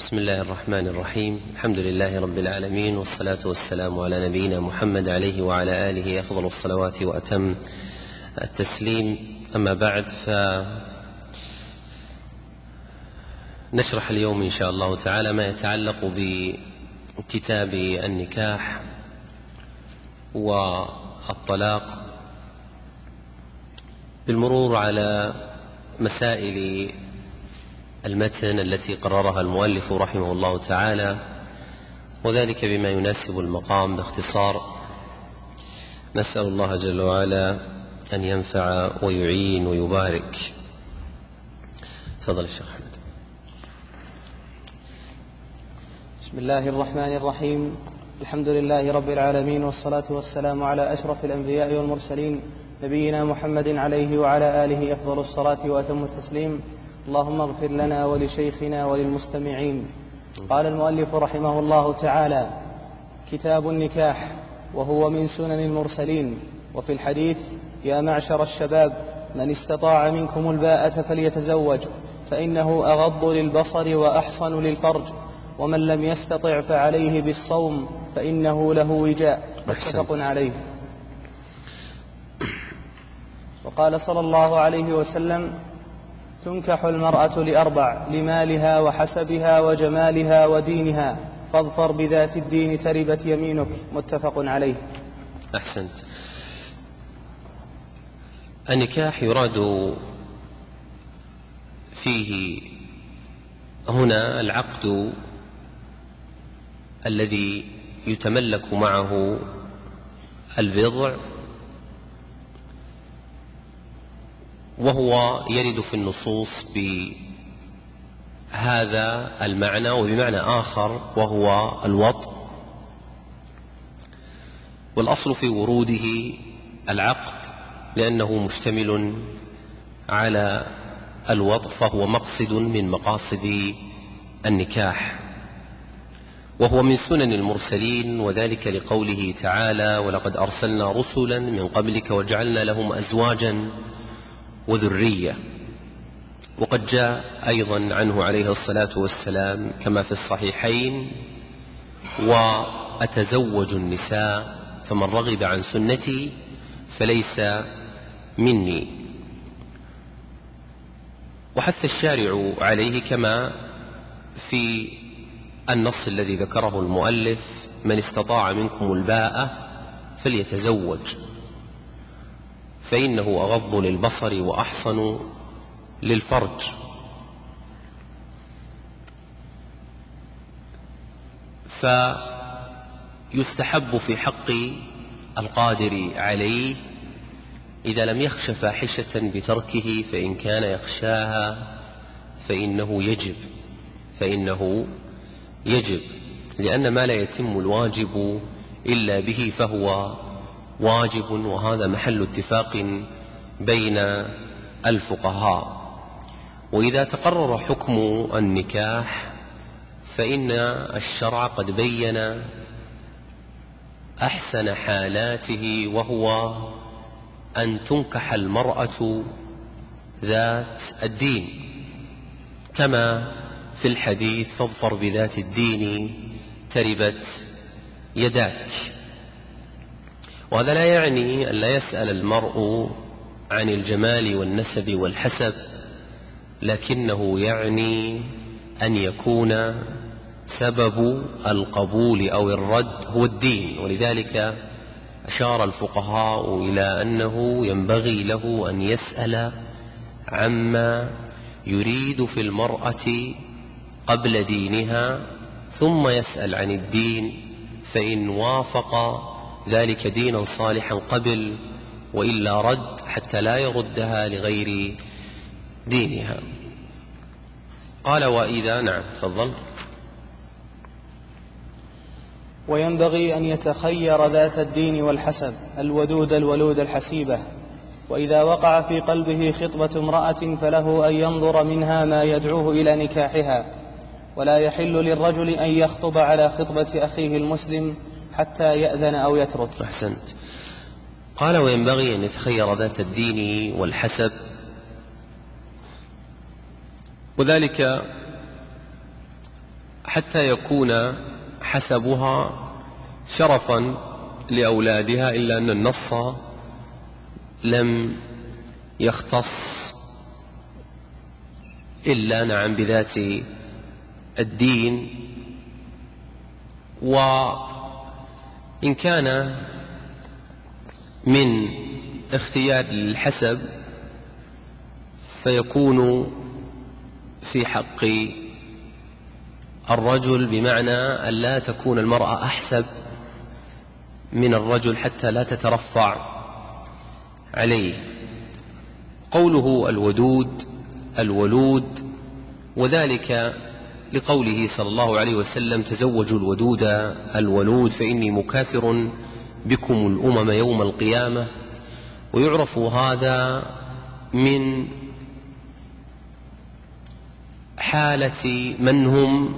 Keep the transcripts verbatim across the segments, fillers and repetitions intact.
بسم الله الرحمن الرحيم. الحمد لله رب العالمين، والصلاة والسلام على نبينا محمد عليه وعلى آله أفضل الصلوات وأتم التسليم. أما بعد، فنشرح اليوم إن شاء الله تعالى ما يتعلق بكتاب النكاح والطلاق، بالمرور على مسائل المتن التي قررها المؤلف رحمه الله تعالى، وذلك بما يناسب المقام باختصار. نسأل الله جل وعلا أن ينفع ويعين ويبارك. تفضل الشيخ أحمد. بسم الله الرحمن الرحيم. الحمد لله رب العالمين، والصلاة والسلام على أشرف الأنبياء والمرسلين، نبينا محمد عليه وعلى آله أفضل الصلاة وأتم التسليم. اللهم اغفر لنا ولشيخنا وللمستمعين. قال المؤلف رحمه الله تعالى: كتاب النكاح، وهو من سنن المرسلين. وفي الحديث: يا معشر الشباب، من استطاع منكم الباءة فليتزوج، فإنه أغض للبصر وأحصن للفرج، ومن لم يستطع فعليه بالصوم فإنه له وجاء. متفق عليه. وقال صلى الله عليه وسلم: تنكح المرأة لأربع: لمالها وحسبها وجمالها ودينها، فاظفر بذات الدين تربت يمينك. متفق عليه. أحسنت. النكاح يراد فيه هنا العقد الذي يتملك معه البضع، وهو يرد في النصوص بهذا المعنى وبمعنى آخر، وهو الوطء. والأصل في وروده العقد لأنه مشتمل على الوطء، فهو مقصد من مقاصد النكاح، وهو من سنن المرسلين، وذلك لقوله تعالى: ولقد أرسلنا رسلا من قبلك وجعلنا لهم أزواجا وذرية. وقد جاء أيضا عنه عليه الصلاة والسلام كما في الصحيحين: وأتزوج النساء فمن رغب عن سنتي فليس مني. وحث الشارع عليه كما في النص الذي ذكره المؤلف: من استطاع منكم الباءة فليتزوج، فإنه أغض للبصر وأحصن للفرج. فيستحب في حق القادر عليه إذا لم يخش فاحشة بتركه، فإن كان يخشاها فإنه يجب فإنه يجب لأن ما لا يتم الواجب إلا به فهو واجب، وهذا محل اتفاق بين الفقهاء. وإذا تقرر حكم النكاح فإن الشرع قد بين أحسن حالاته، وهو أن تنكح المرأة ذات الدين، كما في الحديث: فاظفر بذات الدين تربت يداك. وهذا لا يعني أن لا يسأل المرء عن الجمال والنسب والحسب، لكنه يعني أن يكون سبب القبول أو الرد هو الدين. ولذلك أشار الفقهاء إلى أنه ينبغي له أن يسأل عما يريد في المرأة قبل دينها، ثم يسأل عن الدين، فإن وافق ذلك دينا صالحا قبل، وإلا رد، حتى لا يردها لغير دينها. قال: وإذا نعم تفضل. وينبغي أن يتخير ذات الدين والحسب، الودود الولود الحسيبة. وإذا وقع في قلبه خطبة امرأة فله أن ينظر منها ما يدعوه إلى نكاحها، ولا يحل للرجل أن يخطب على خطبة أخيه المسلم حتى يأذن أو يترك. أحسنت. قال: وينبغي أن يتخير ذات الدين والحسب، وذلك حتى يكون حسبها شرفا لأولادها، إلا أن النص لم يختص إلا نعم بذات الدين. وإن كان من اختيار الحسب فيكون في حق الرجل، بمعنى أن لا تكون المرأة أحسب من الرجل حتى لا تترفع عليه. قوله الودود الولود، وذلك لقوله صلى الله عليه وسلم: تزوجوا الودود الولود فإني مكاثر بكم الأمم يوم القيامة. ويعرف هذا من حالة من هم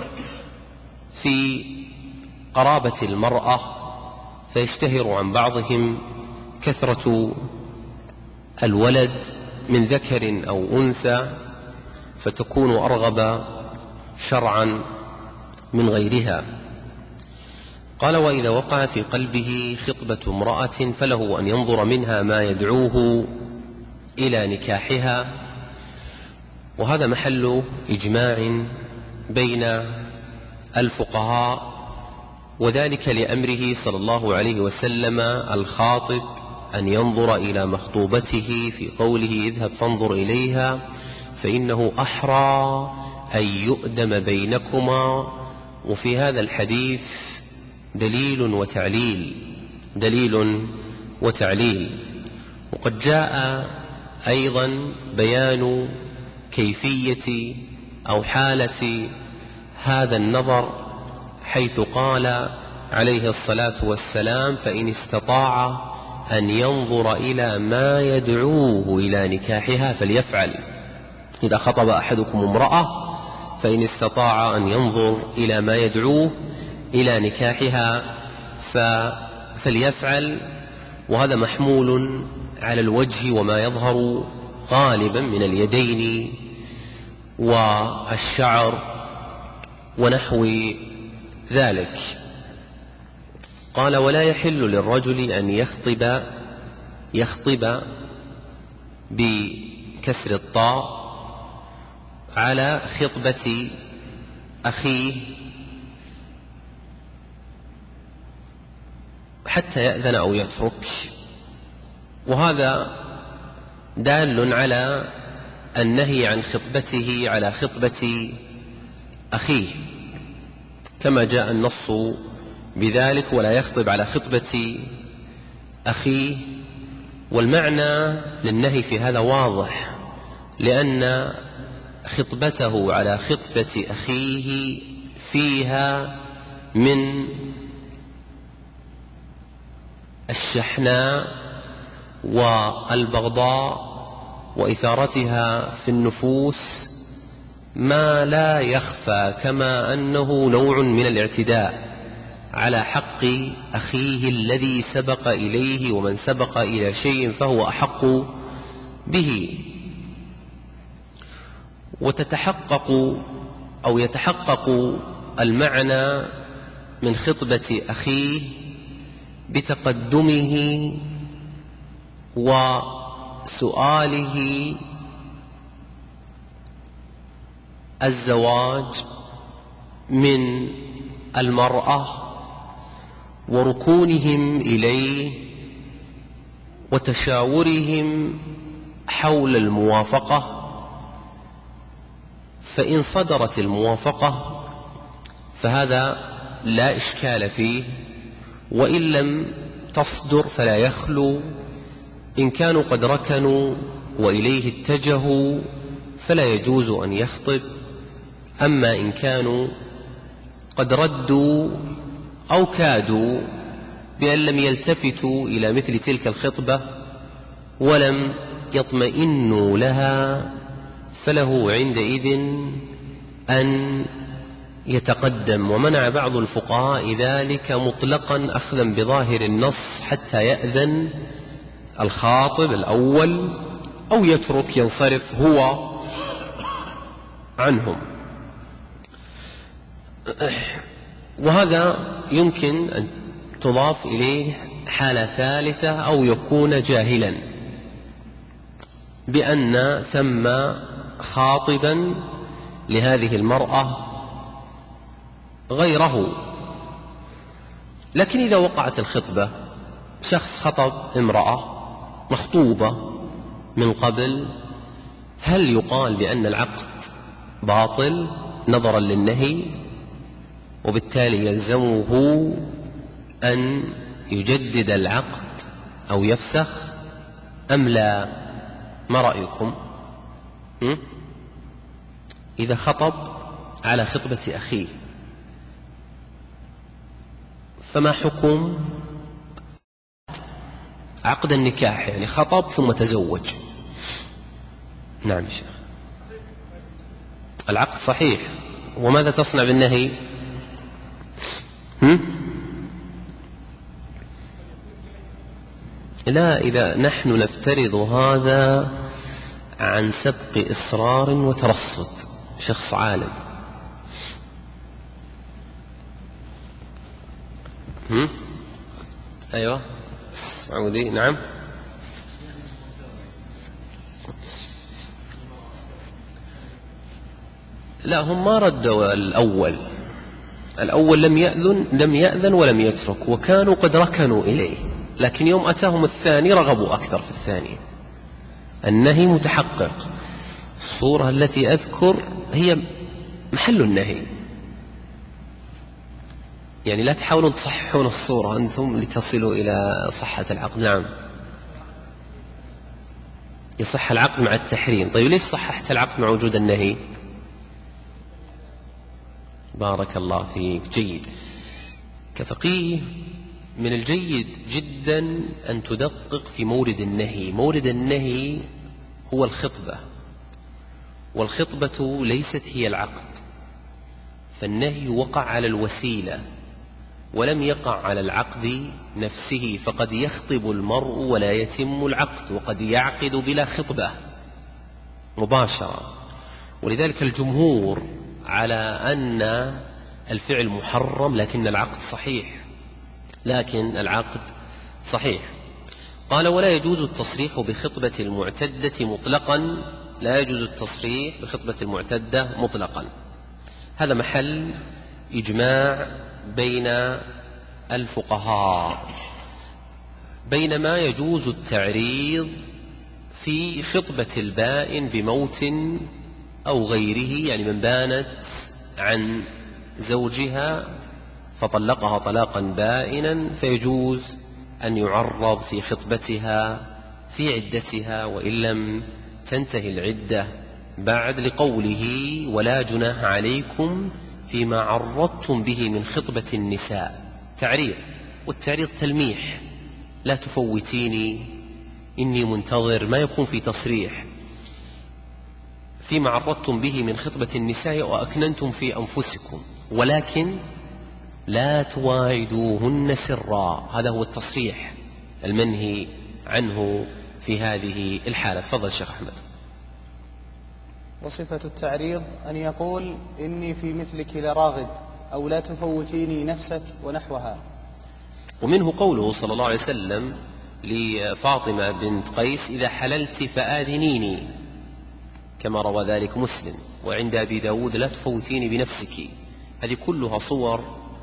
في قرابة المرأة، فيشتهر عن بعضهم كثرة الولد من ذكر أو أنثى، فتكون أرغب شرعا من غيرها. قال: وإذا وقع في قلبه خطبة امرأة فله أن ينظر منها ما يدعوه إلى نكاحها. وهذا محل إجماع بين الفقهاء، وذلك لأمره صلى الله عليه وسلم الخاطب أن ينظر إلى مخطوبته في قوله: اذهب فانظر إليها فإنه أحرى أن يؤدم بينكما. وفي هذا الحديث دليل وتعليل دليل وتعليل وقد جاء أيضا بيان كيفية أو حالة هذا النظر، حيث قال عليه الصلاة والسلام: فإن استطاع أن ينظر إلى ما يدعوه إلى نكاحها فليفعل. إذا خطب أحدكم امرأة فإن استطاع أن ينظر إلى ما يدعوه إلى نكاحها فليفعل. وهذا محمول على الوجه وما يظهر غالبا من اليدين والشعر ونحو ذلك. قال: ولا يحل للرجل أن يخطب يخطب بكسر الطاء على خطبة أخيه حتى يأذن أو يترك. وهذا دال على النهي عن خطبته على خطبة أخيه، كما جاء النص بذلك: ولا يخطب على خطبة أخيه. والمعنى للنهي في هذا واضح، لأن خطبته على خطبة أخيه فيها من الشحناء والبغضاء وإثارتها في النفوس ما لا يخفى، كما أنه نوع من الاعتداء على حق أخيه الذي سبق إليه، ومن سبق إلى شيء فهو أحق به. وتتحقق أو يتحقق المعنى من خطبة أخيه بتقدمه وسؤاله الزواج من المرأة وركونهم إليه وتشاورهم حول الموافقة. فإن صدرت الموافقة فهذا لا إشكال فيه، وإن لم تصدر فلا يخلو. إن كانوا قد ركنوا وإليه اتجهوا فلا يجوز أن يخطب. أما إن كانوا قد ردوا أو كادوا بأن لم يلتفتوا إلى مثل تلك الخطبة ولم يطمئنوا لها، فله عندئذ أن يتقدم. ومنع بعض الفقهاء ذلك مطلقا أخذا بظاهر النص حتى يأذن الخاطب الأول أو يترك ينصرف هو عنهم. وهذا يمكن أن تضاف إليه حالة ثالثة، أو يكون جاهلا بأن ثم خاطبا لهذه المرأة غيره. لكن إذا وقعت الخطبة، شخص خطب امرأة مخطوبة من قبل، هل يقال بأن العقد باطل نظرا للنهي، وبالتالي يلزمه أن يجدد العقد أو يفسخ أم لا؟ ما رأيكم؟ م? إذا خطب على خطبة أخيه فما حكم عقد النكاح؟ يعني خطب ثم تزوج. نعم يا شيخ، العقد صحيح، وماذا تصنع بالنهي؟ هم؟ لا، إذا نحن نفترض هذا عن سبق إصرار وترصد، شخص عالم. هم؟ أيوة سعودي. نعم. لا، هم ما ردوا الأول. الأول لم يأذن لم يأذن ولم يترك، وكانوا قد ركنوا إليه، لكن يوم أتاهم الثاني رغبوا أكثر في الثاني. النهي متحقق. الصورة التي أذكر هي محل النهي، يعني لا تحاولون تصححون الصورة أنتم لتصلوا إلى صحة العقد. نعم، يصح العقد مع التحريم. طيب ليش صححت العقد مع وجود النهي؟ بارك الله فيك. جيد. كفقيه من الجيد جدا أن تدقق في مورد النهي. مورد النهي هو الخطبة، والخطبة ليست هي العقد، فالنهي وقع على الوسيلة ولم يقع على العقد نفسه، فقد يخطب المرء ولا يتم العقد، وقد يعقد بلا خطبة مباشرة. ولذلك الجمهور على أن الفعل محرم لكن العقد صحيح، لكن العقد صحيح. قال: ولا يجوز التصريح بخطبة المعتدة مطلقا. لا يجوز التصريح بخطبة المعتدة مطلقا. هذا محل إجماع بين الفقهاء، بينما يجوز التعريض في خطبة البائن بموت أو غيره، يعني من بانت عن زوجها فطلقها طلاقا بائنا، فيجوز أن يعرض في خطبتها في عدتها وإن لم تنتهي العدة بعد، لقوله: ولا جناح عليكم فيما عرضتم به من خطبة النساء. تعريض، والتعريض تلميح، لا تفوتيني إني منتظر، ما يكون في تصريح. فيما عرضتم به من خطبة النساء وأكننتم في أنفسكم، ولكن لا تواعدوهن سرا. هذا هو التصريح المنهي عنه في هذه الحالة. تفضل شيخ أحمد. وصفة التعريض أن يقول: إني في مثلك لراغب، أو لا تفوتيني نفسك ونحوها. ومنه قوله صلى الله عليه وسلم لفاطمة بنت قيس: إذا حللت فآذنيني، كما روى ذلك مسلم. وعند أبي داود: لا تفوتيني بنفسك. هذه كلها صور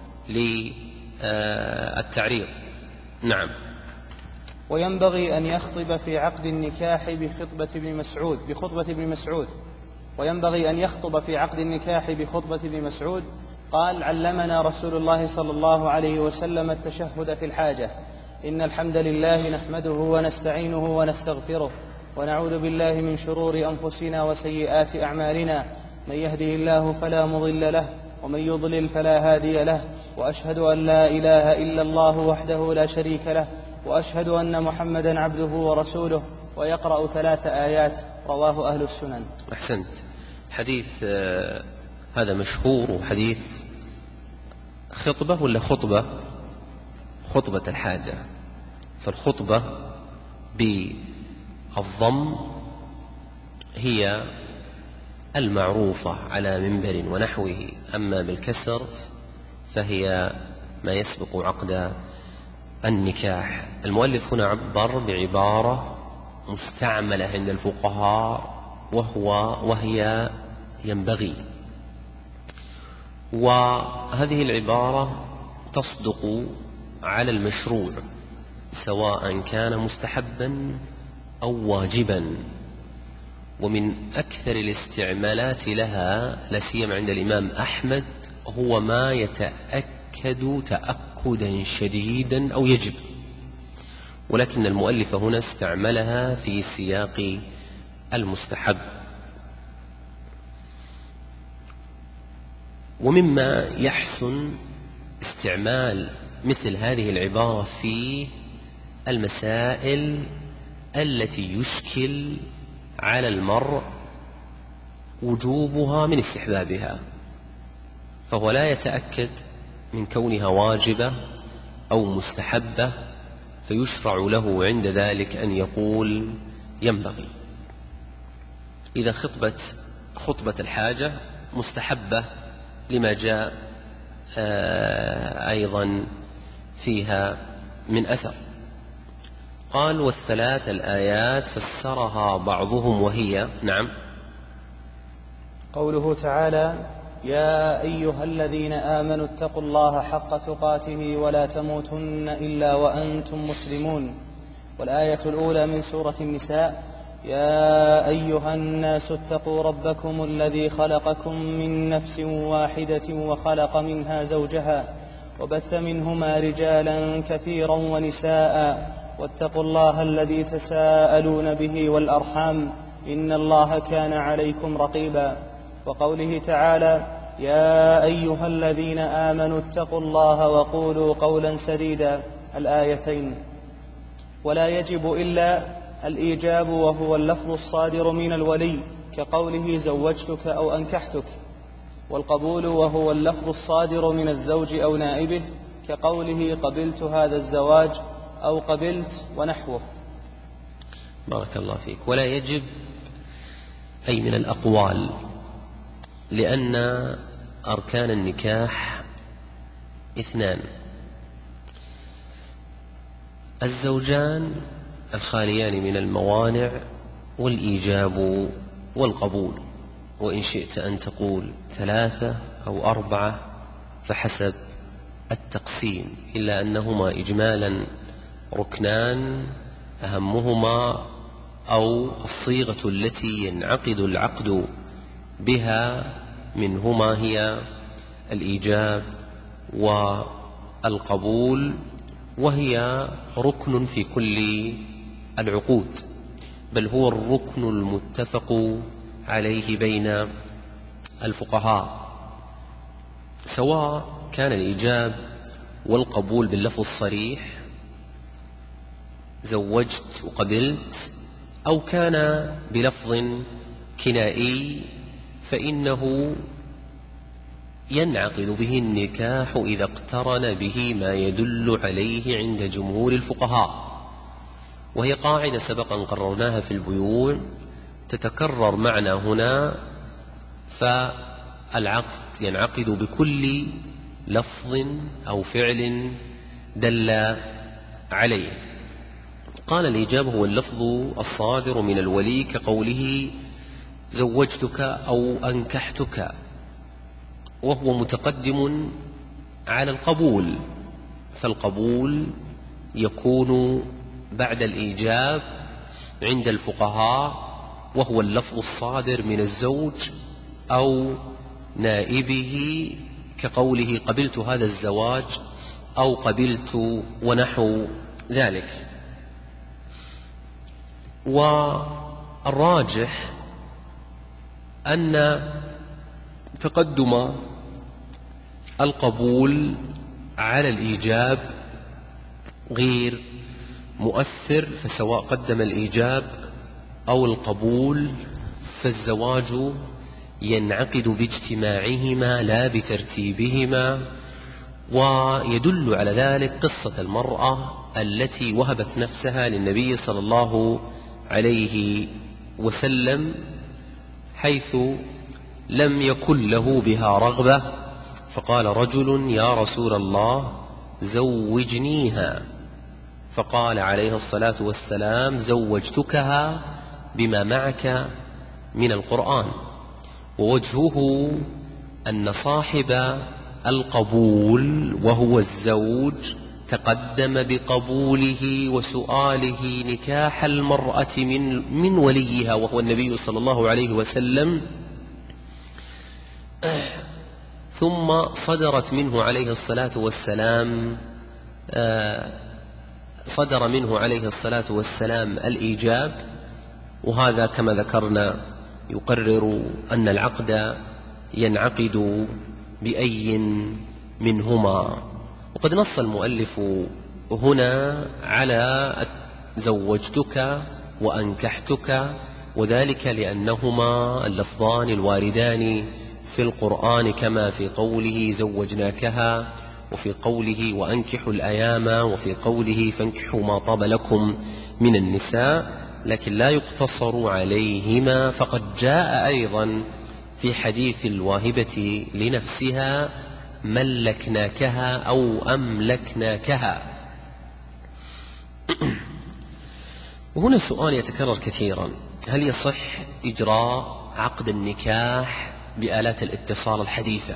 للتعريض. نعم. وينبغي أن يخطب في عقد النكاح بخطبة ابن مسعود بخطبة ابن مسعود وينبغي أن يخطب في عقد النكاح بخطبة ابن مسعود. قال: علمنا رسول الله صلى الله عليه وسلم التشهد في الحاجة: إن الحمد لله نحمده ونستعينه ونستغفره، ونعوذ بالله من شرور أنفسنا وسيئات أعمالنا، من يهده الله فلا مضل له، ومن يضلل فلا هادي له، وأشهد أن لا إله إلا الله وحده لا شريك له، وأشهد أن محمدا عبده ورسوله. ويقرأ ثلاث آيات. رواه أهل السنن. أحسنت. حديث آه هذا مشهور، وحديث خطبة ولا خطبة خطبة الحاجة. فالخطبة بالضم هي المعروفة على منبر ونحوه. أما بالكسر فهي ما يسبق عقد النكاح. المؤلف هنا عبر بعبارة مستعملة عند الفقهاء وهو وهي ينبغي، وهذه العبارة تصدق على المشروع سواء كان مستحبا أو واجبا. ومن أكثر الاستعمالات لها لا سيما عند الإمام أحمد هو ما يتأكد تأكدا شديدا أو يجب، ولكن المؤلف هنا استعملها في سياق المستحب. ومما يحسن استعمال مثل هذه العبارة في المسائل التي يشكل على المرء وجوبها من استحبابها، فهو لا يتأكد من كونها واجبة أو مستحبة فيشرع له عند ذلك أن يقول ينبغي. إذا خطبة خطبة الحاجة مستحبة لما جاء أيضا فيها من أثر. قال والثلاث الآيات فسرها بعضهم وهي نعم قوله تعالى يا أيها الذين آمنوا اتقوا الله حق تقاته ولا تموتن إلا وأنتم مسلمون. والآية الأولى من سورة النساء يا أيها الناس اتقوا ربكم الذي خلقكم من نفس واحدة وخلق منها زوجها وبث منهما رجالا كثيرا ونساء واتقوا الله الذي تساءلون به والأرحام إن الله كان عليكم رقيبا. وقوله تعالى يا أيها الذين آمنوا اتقوا الله وقولوا قولا سديدا الآيتين. ولا يجب إلا الإيجاب وهو اللفظ الصادر من الولي كقوله زوجتك أو أنكحتك، والقبول وهو اللفظ الصادر من الزوج أو نائبه كقوله قبلت هذا الزواج أو قبلت ونحوه. بارك الله فيك. ولا يجب أي من الأقوال، لأن أركان النكاح اثنان: الزوجان الخاليان من الموانع والإيجاب والقبول، وإن شئت أن تقول ثلاثة أو أربعة فحسب التقسيم، إلا أنهما إجمالا ركنان أهمهما أو الصيغة التي ينعقد العقد بها منهما هي الإيجاب والقبول، وهي ركن في كل العقود، بل هو الركن المتفق عليه بين الفقهاء، سواء كان الإيجاب والقبول باللفظ الصريح زوجت وقبلت أو كان بلفظ كنائي، فإنه ينعقد به النكاح إذا اقترن به ما يدل عليه عند جمهور الفقهاء. وهي قاعدة سبقا قررناها في البيوع تتكرر معنا هنا، فالعقد ينعقد بكل لفظ أو فعل دل عليه. قال الإيجاب هو اللفظ الصادر من الولي كقوله زوجتك أو أنكحتك، وهو متقدم على القبول، فالقبول يكون بعد الإيجاب عند الفقهاء، وهو اللفظ الصادر من الزوج أو نائبه كقوله قبلت هذا الزواج أو قبلت ونحو ذلك. والراجح أن تقدم القبول على الإيجاب غير مؤثر، فسواء قدم الإيجاب أو القبول فالزواج ينعقد باجتماعهما لا بترتيبهما. ويدل على ذلك قصة المرأة التي وهبت نفسها للنبي صلى الله عليه وسلم، حيث لم يكن له بها رغبة، فقال رجل: يا رسول الله زوجنيها، فقال عليه الصلاة والسلام: زوجتكها بما معك من القرآن. ووجهه أن صاحب القبول وهو الزوج تقدم بقبوله وسؤاله نكاح المرأة من, من وليها وهو النبي صلى الله عليه وسلم، ثم صدرت منه عليه الصلاة والسلام صدر منه عليه الصلاة والسلام الإيجاب. وهذا كما ذكرنا يقرر أن العقد ينعقد بأي منهما. وقد نص المؤلف هنا على زوجتك وأنكحتك، وذلك لأنهما اللفظان الواردان في القرآن، كما في قوله زوجناكها، وفي قوله وأنكحوا الأيام، وفي قوله فانكحوا ما طاب لكم من النساء، لكن لا يقتصر عليهما، فقد جاء أيضا في حديث الواهبة لنفسها: ملكناكها أو أملكناكها. وهنا سؤال يتكرر كثيرا: هل يصح إجراء عقد النكاح بآلات الاتصال الحديثة؟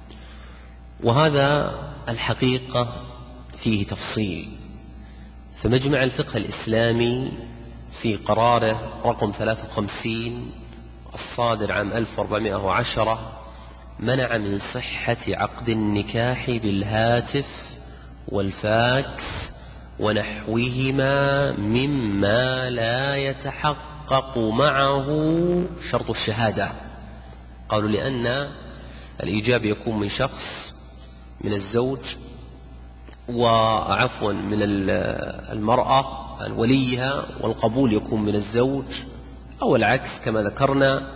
وهذا الحقيقة فيه تفصيل. فمجمع الفقه الإسلامي في قراره رقم ثلاثة وخمسين الصادر عام ألف وأربعمائة وعشرة منع من صحة عقد النكاح بالهاتف والفاكس ونحوهما مما لا يتحقق معه شرط الشهادة. قالوا لأن الإيجاب يكون من شخص، من الزوج، وعفوا من المرأة وليها، والقبول يكون من الزوج أو العكس كما ذكرنا،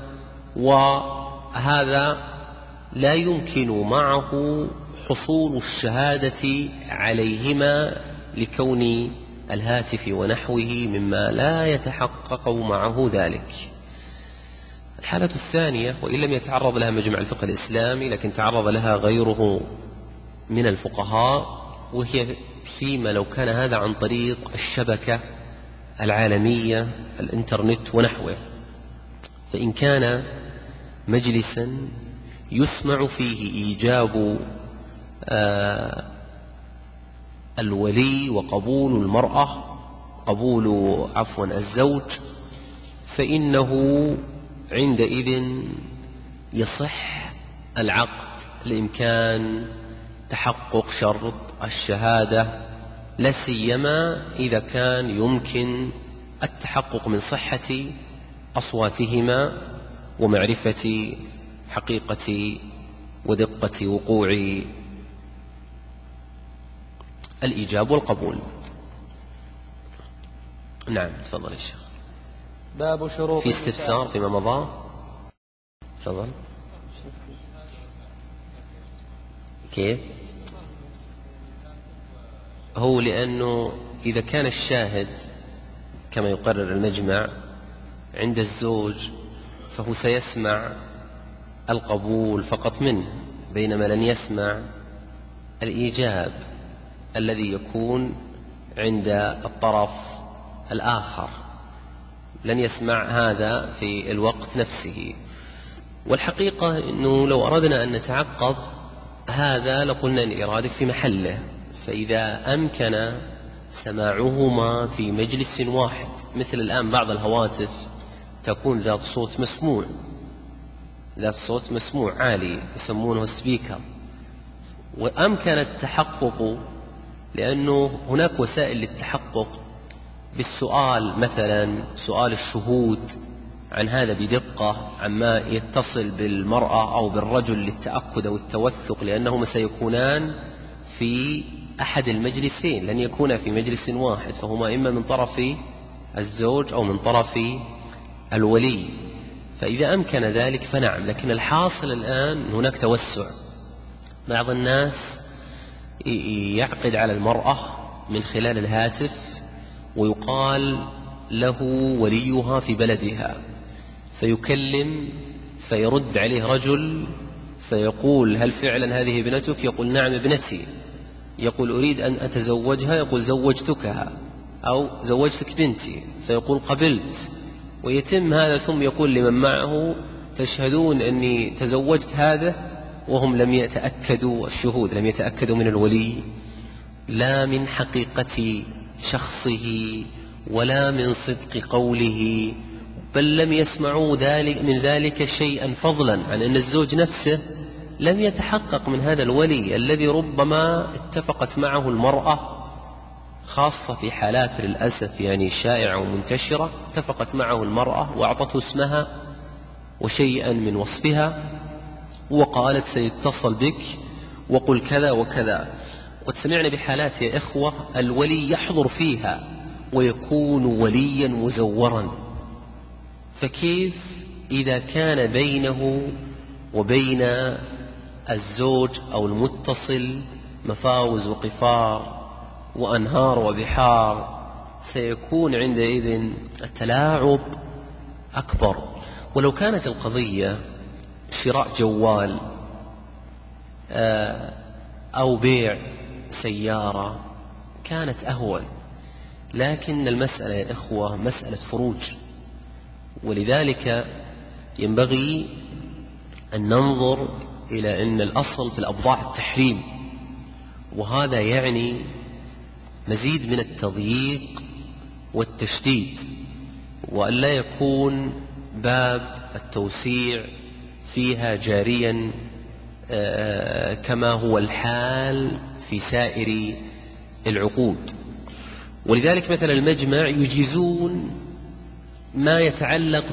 وهذا لا يمكن معه حصول الشهادة عليهما لكون الهاتف ونحوه مما لا يتحقق معه ذلك. الحالة الثانية، وإن لم يتعرض لها مجمع الفقه الإسلامي لكن تعرض لها غيره من الفقهاء، وهي فيما لو كان هذا عن طريق الشبكة العالمية الإنترنت ونحوه. فإن كان مجلسا يسمع فيه إيجاب آه الولي وقبول المرأة، قبول عفوا الزوج، فإنه عندئذ يصح العقد لإمكان تحقق شرط الشهادة، لا سيما إذا كان يمكن التحقق من صحة أصواتهما ومعرفة حقيقة ودقة وقوع الإيجاب والقبول. نعم، تفضل الشيخ. باب شروط في استفسار فيما مضى. تفضل. كيف؟ هو لأنه إذا كان الشاهد كما يقرر المجمع عند الزوج فهو سيسمع القبول فقط منه، بينما لن يسمع الإيجاب الذي يكون عند الطرف الآخر، لن يسمع هذا في الوقت نفسه. والحقيقة أنه لو أردنا أن نتعقب هذا لقلنا أن إرادك في محله. فإذا أمكن سماعهما في مجلس واحد، مثل الآن بعض الهواتف تكون ذات صوت مسموع، ذات صوت مسموع عالي يسمونه سبيكر، وأمكن التحقق، لأنه هناك وسائل للتحقق بالسؤال، مثلا سؤال الشهود عن هذا بدقة عما يتصل بالمرأة أو بالرجل للتأكد والتوثق، لأنهما سيكونان في أحد المجلسين، لن يكونا في مجلس واحد، فهما إما من طرف الزوج أو من طرف الولي. فإذا أمكن ذلك فنعم. لكن الحاصل الآن هناك توسع، بعض الناس يعقد على المرأة من خلال الهاتف ويقال له وليها في بلدها، فيكلم فيرد عليه رجل فيقول هل فعلا هذه ابنتك؟ يقول نعم ابنتي. يقول أريد أن أتزوجها، يقول زوجتكها أو زوجتك بنتي، فيقول قبلت. ويتم هذا، ثم يقول لمن معه تشهدون أني تزوجت هذا، وهم لم يتأكدوا، الشهود لم يتأكدوا من الولي لا من حقيقة شخصه ولا من صدق قوله، بل لم يسمعوا ذلك من ذلك شيئا، فضلا عن أن الزوج نفسه لم يتحقق من هذا الولي الذي ربما اتفقت معه المرأة، خاصة في حالات للأسف يعني شائعة ومنتشرة، اتفقت معه المرأة وأعطته اسمها وشيئا من وصفها وقالت سيتصل بك وقل كذا وكذا. قد سمعنا بحالات يا إخوة الولي يحضر فيها ويكون وليا مزورا، فكيف إذا كان بينه وبين الزوج أو المتصل مفاوز وقفار وأنهار وبحار؟ سيكون عندئذ التلاعب أكبر. ولو كانت القضية شراء جوال أو بيع سيارة كانت أهون، لكن المسألة يا إخوة مسألة فروج، ولذلك ينبغي أن ننظر إلى أن الأصل في الأبضاع التحريم، وهذا يعني مزيد من التضييق والتشديد، وأن لا يكون باب التوسيع فيها جاريا كما هو الحال في سائر العقود. ولذلك مثلا المجمع يجيزون ما يتعلق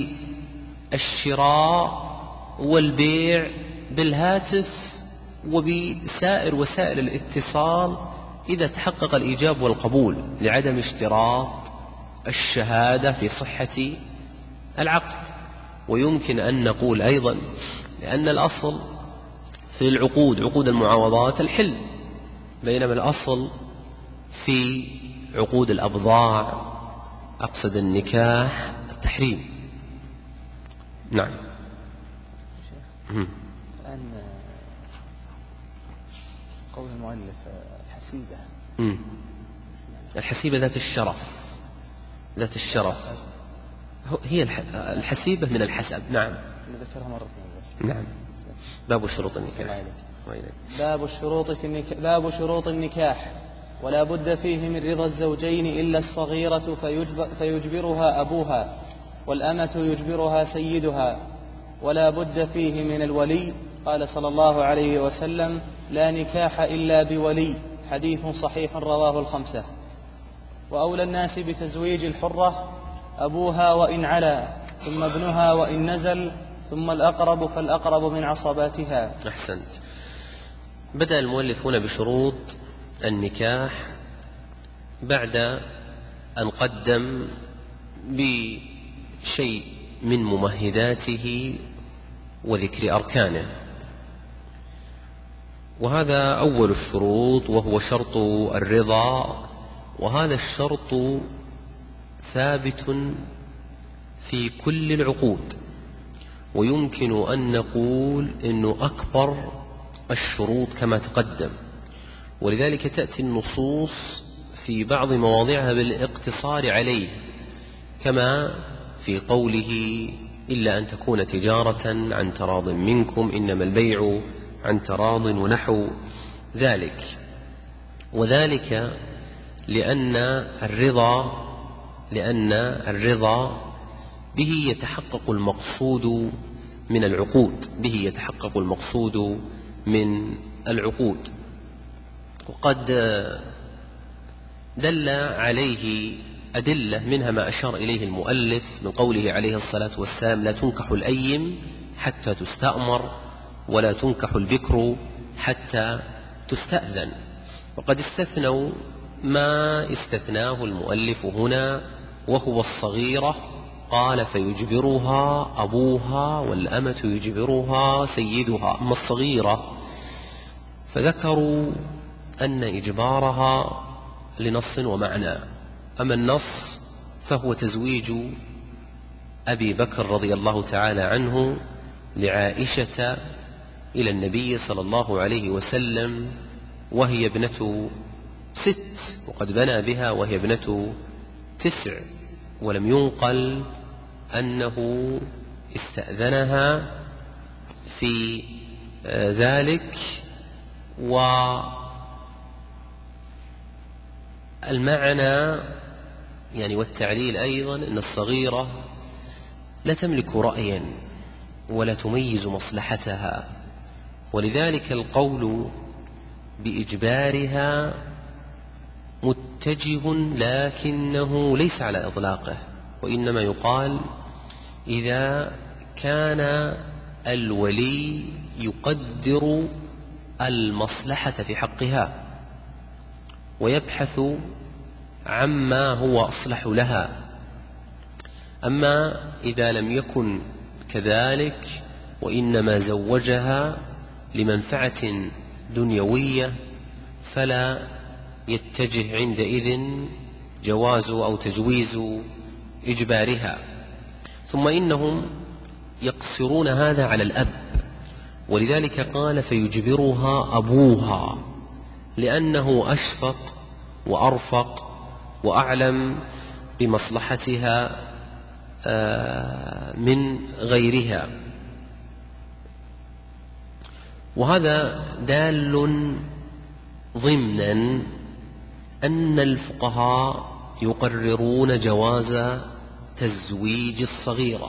بالشراء والبيع بالهاتف وبسائر وسائل الاتصال إذا تحقق الإيجاب والقبول، لعدم اشتراط الشهادة في صحة العقد. ويمكن أن نقول أيضا لأن الأصل في العقود عقود المعاوضات الحل، بينما الأصل في عقود الأبضاع أقصد النكاح التحريم. نعم. الآن قول المؤلف الحسيبة، الحسيبة ذات الشرف، ذات الشرف هي الحسيبة من الحسب. نعم نذكرها مرتين بس. نعم. باب شروط النكاح. باب الشروط في النكاح. باب شروط النكاح. ولا بد فيه من رضا الزوجين إلا الصغيرة فيجبر فيجبرها أبوها، والأمة يجبرها سيدها. ولا بد فيه من الولي، قال صلى الله عليه وسلم: لا نكاح إلا بولي، حديث صحيح رواه الخمسة. وأولى الناس بتزويج الحرة أبوها وإن علا، ثم ابنها وإن نزل، ثم الأقرب فالأقرب من عصباتها. أحسنت. بدأ المؤلف هنا بشروط النكاح بعد أن قدم بشيء من ممهداته وذكر أركانه، وهذا أول الشروط وهو شرط الرضا. وهذا الشرط ثابت في كل العقود، ويمكن أن نقول إنه أكبر الشروط كما تقدم، ولذلك تأتي النصوص في بعض مواضعها بالاقتصار عليه، كما في قوله: إلا أن تكون تجارة عن تراض منكم إنما البيع عن تراض، ونحو ذلك. وذلك لأن الرضا لأن الرضا به يتحقق المقصود من العقود به يتحقق المقصود من العقود. وقد دل عليه أدلة، منها ما أشار إليه المؤلف من قوله عليه الصلاة والسلام: لا تنكح الأيم حتى تستأمر، ولا تنكح البكر حتى تستأذن. وقد استثنوا ما استثناه المؤلف هنا وهو الصغيرة، قال: فيجبرها أبوها والأمة يجبرها سيدها. أما الصغيرة فذكروا أن إجبارها لنص ومعنى، أما النص فهو تزويج أبي بكر رضي الله تعالى عنه لعائشة إلى النبي صلى الله عليه وسلم وهي ابنة ست، وقد بنى بها وهي ابنة تسع، ولم ينقل أنه استأذنها في ذلك. والمعنى يعني والتعليل أيضا أن الصغيرة لا تملك رأيا ولا تميز مصلحتها، ولذلك القول بإجبارها متجه لكنه ليس على إطلاقه، وإنما يقال إذا كان الولي يقدر المصلحة في حقها ويبحث عما هو أصلح لها. أما إذا لم يكن كذلك وإنما زوجها لمنفعة دنيوية فلا يتجه عندئذ جواز أو تجويز إجبارها. ثم إنهم يقصرون هذا على الأب، ولذلك قال فيجبرها أبوها، لأنه أشفق وأرفق وأعلم بمصلحتها من غيرها. وهذا دال ضمنا أن الفقهاء يقررون جواز تزويج الصغيرة،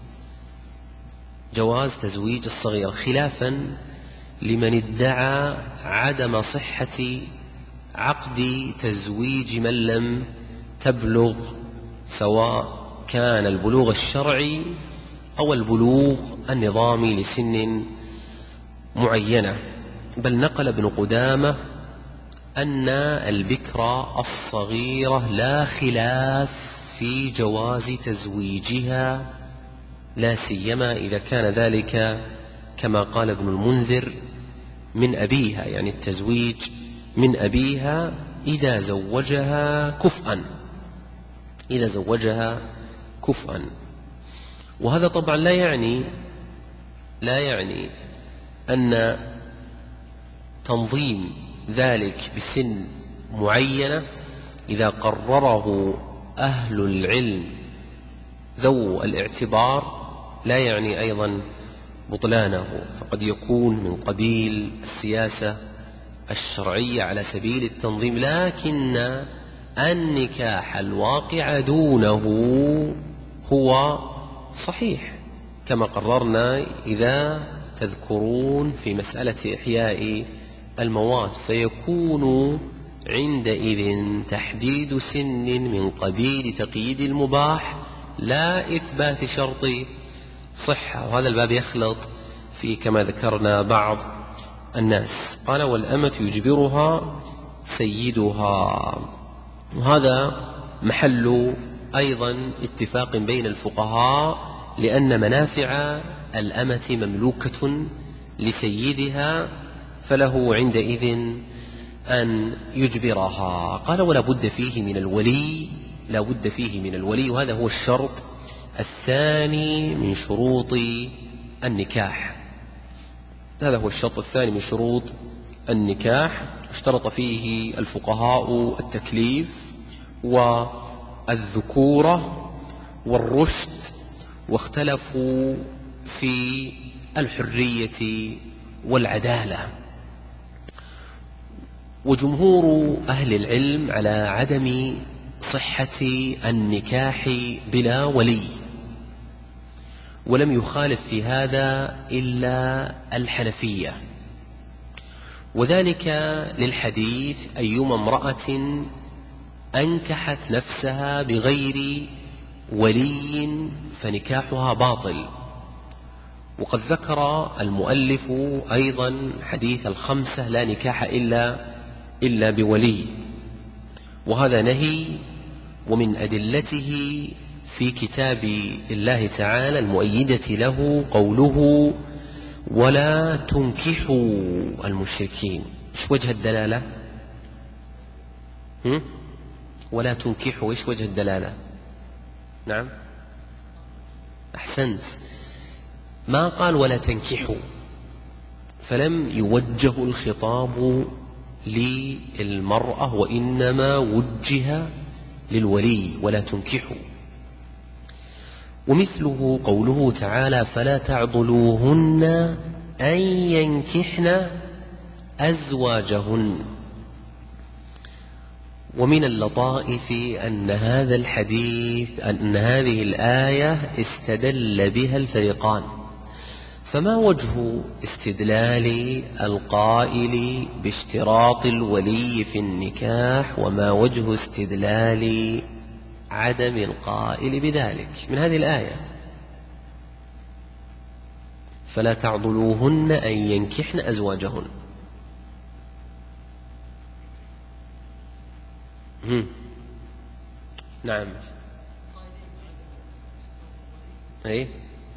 جواز تزويج الصغيرة، خلافا لمن ادعى عدم صحة عقد تزويج من لم تبلغ، سواء كان البلوغ الشرعي أو البلوغ النظامي لسن معينة. بل نقل ابن قدامة أن البكر الصغيرة لا خلاف في جواز تزويجها، لا سيما إذا كان ذلك كما قال ابن المنذر من أبيها، يعني التزويج من أبيها إذا زوجها كفءا، إذا زوجها كفءا. وهذا طبعا لا يعني لا يعني أن تنظيم ذلك بسن معينة إذا قرره أهل العلم ذو الاعتبار لا يعني أيضا بطلانه، فقد يكون من قبيل السياسة الشرعية على سبيل التنظيم، لكن النكاح الواقع دونه هو صحيح كما قررنا إذا تذكرون في مسألة إحياء الموات، فيكون عندئذ تحديد سن من قبيل تقييد المباح لا إثبات شرط صحة. وهذا الباب يخلط في كما ذكرنا بعض الناس. قال والأمة يجبرها سيدها، وهذا محل أيضا اتفاق بين الفقهاء، لأن منافع الأمة مملوكة لسيدها فله عندئذ أن يجبرها. قال ولا بد فيه من الولي، لا بد فيه من الولي، وهذا هو الشرط الثاني من شروط النكاح، هذا هو الشرط الثاني من شروط النكاح. اشترط فيه الفقهاء التكليف والذكورة والرشد، واختلفوا في الحرية والعدالة. وجمهور أهل العلم على عدم صحة النكاح بلا ولي، ولم يخالف في هذا إلا الحنفية، وذلك للحديث أيما امرأة أنكحت نفسها بغير ولي فنكاحها باطل. وقد ذكر المؤلف أيضا حديث الخمسة لا نكاح إلا إلا بولي، وهذا نهي، ومن أدلته في كتاب الله تعالى المؤيدة له قوله ولا تنكحوا المشركين. إيش وجه الدلالة؟ هم؟ ولا تنكحوا، إيش وجه الدلالة؟ نعم أحسنت، ما قال ولا تنكحوا، فلم يوجه الخطاب للمرأة وإنما وجه للولي ولا تنكحوا. ومثله قوله تعالى فلا تعضلوهن أن ينكحن أزواجهن. ومن اللطائف أن هذا الحديث أن هذه الآية استدل بها الفريقان، فما وجه استدلال القائل باشتراط الولي في النكاح، وما وجه استدلال عدم القائل بذلك من هذه الآية؟ فلا تعضلوهن أن ينكحن أزواجهن. نعم. أي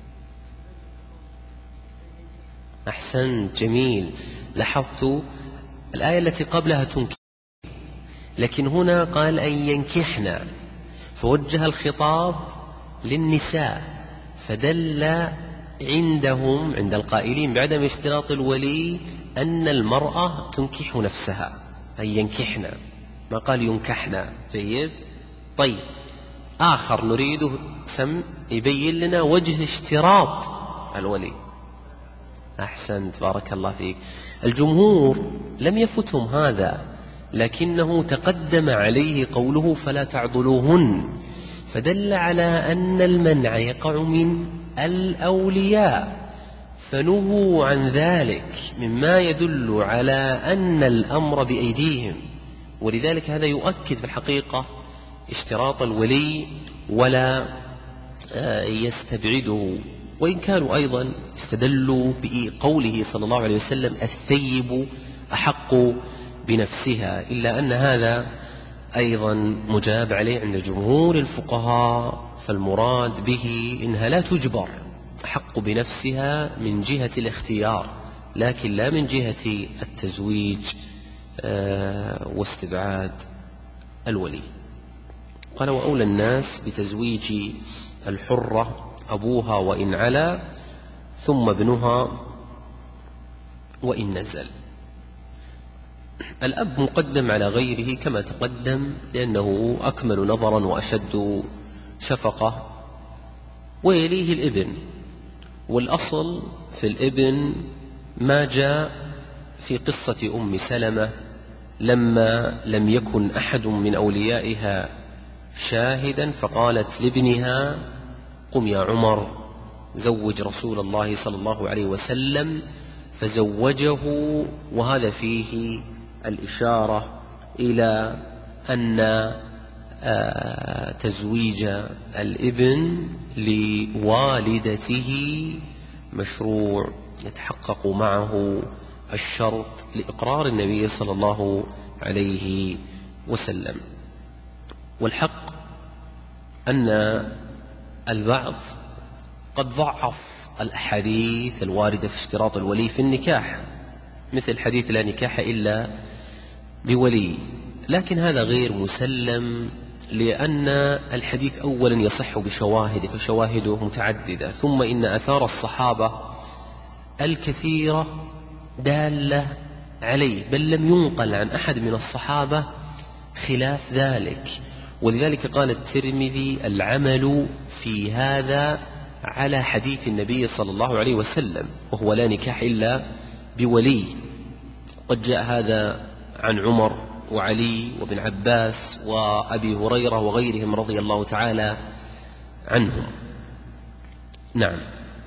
أحسن، جميل. لاحظت الآية التي قبلها تنكح، لكن هنا قال أن ينكحن، فوجه الخطاب للنساء، فدل عندهم عند القائلين بعدم اشتراط الولي أن المرأة تنكح نفسها، أن ينكحن، ما قال ينكحن. جيد. طيب، آخر نريده سم يبين لنا وجه اشتراط الولي. أحسنت، بارك الله فيك. الجمهور لم يفتهم هذا، لكنه تقدم عليه قوله فلا تعضلوهن، فدل على أن المنع يقع من الأولياء، فنهوا عن ذلك مما يدل على أن الأمر بأيديهم، ولذلك هذا يؤكد في الحقيقة اشتراط الولي ولا يستبعده. وإن كانوا أيضا استدلوا بقوله صلى الله عليه وسلم الثيب أحق بنفسها، إلا أن هذا أيضا مجاب عليه عند جمهور الفقهاء، فالمراد به إنها لا تجبر، أحق بنفسها من جهة الاختيار، لكن لا من جهة التزويج واستبعاد الولي. قال وأولى الناس بتزويج الحرة أبوها وإن علا، ثم ابنها وإن نزل. الأب مقدم على غيره كما تقدم، لأنه أكمل نظرا وأشد شفقة، ويليه الابن. والأصل في الابن ما جاء في قصة أم سلمة لما لم يكن أحد من أوليائها شاهدا، فقالت لابنها قم يا عمر زوج رسول الله صلى الله عليه وسلم، فزوجه. وهذا فيه الإشارة إلى أن تزويج الابن لوالدته مشروع، يتحقق معه الشرط لإقرار النبي صلى الله عليه وسلم. والحق أن البعض قد ضعف الأحاديث الواردة في اشتراط الولي في النكاح، مثل حديث لا نكاح إلا بولي، لكن هذا غير مسلم، لأن الحديث أولا يصح بشواهد، فشواهده متعددة، ثم إن أثار الصحابة الكثيرة دالة عليه، بل لم ينقل عن أحد من الصحابة خلاف ذلك. ولذلك قال الترمذي العمل في هذا على حديث النبي صلى الله عليه وسلم، وهو لا نكاح إلا بولي. قد جاء هذا عن عمر وعلي وابن عباس وأبي هريرة وغيرهم رضي الله تعالى عنهم. نعم.